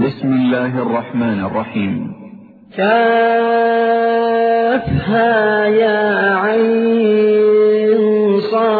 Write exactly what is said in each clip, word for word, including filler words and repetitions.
بسم الله الرحمن الرحيم. كافها يا عين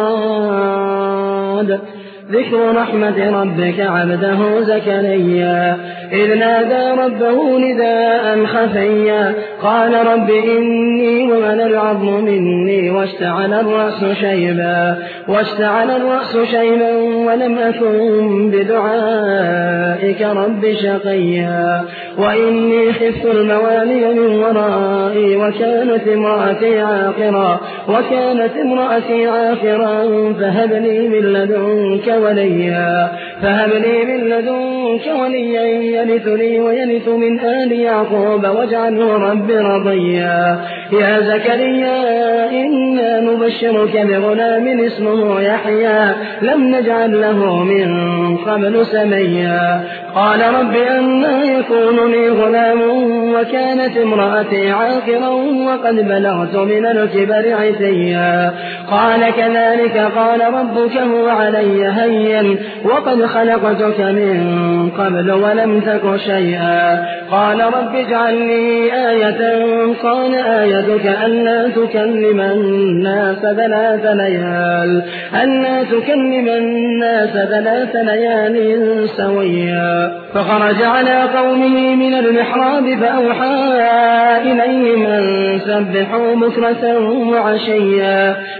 صاد ذكر رحمة ربك عبده زكريا إذ نادى ربه نداء خفيا قال رب إني وهن العظم مني واشتعل الرأس شيبا واشتعل الرأس شيبا ولم أكن بدعائك رب شقيا وإني خفت الموالي من ورائي وكانت امرأتي عاقرا وكانت امرأتي عاقرا فهب لي من لدنك وليا فهب لي من لدنك وليا يرثني ويرث من آل يعقوب واجعله رب رضيا يا زكريا إنا نبشرك بغلام اسمه يحيى لم نجعل له من قبل سميا قال رب أنى يكون لي غلام وكانت امرأتي عاقرا وقد بلغت من الكبر عتيا قال كذلك قال ربك هو علي هين وقد خلقتك من قبل ولم تك شيئا قال رب اجعل لي آية قال آيتك ألا تكلم الناس ثلاث ليال ألا تكلم الناس ثلاث ليال سويا فخرج على قومه من المحراب فأوحى إليهم أن سبحوا بكرة وعشيا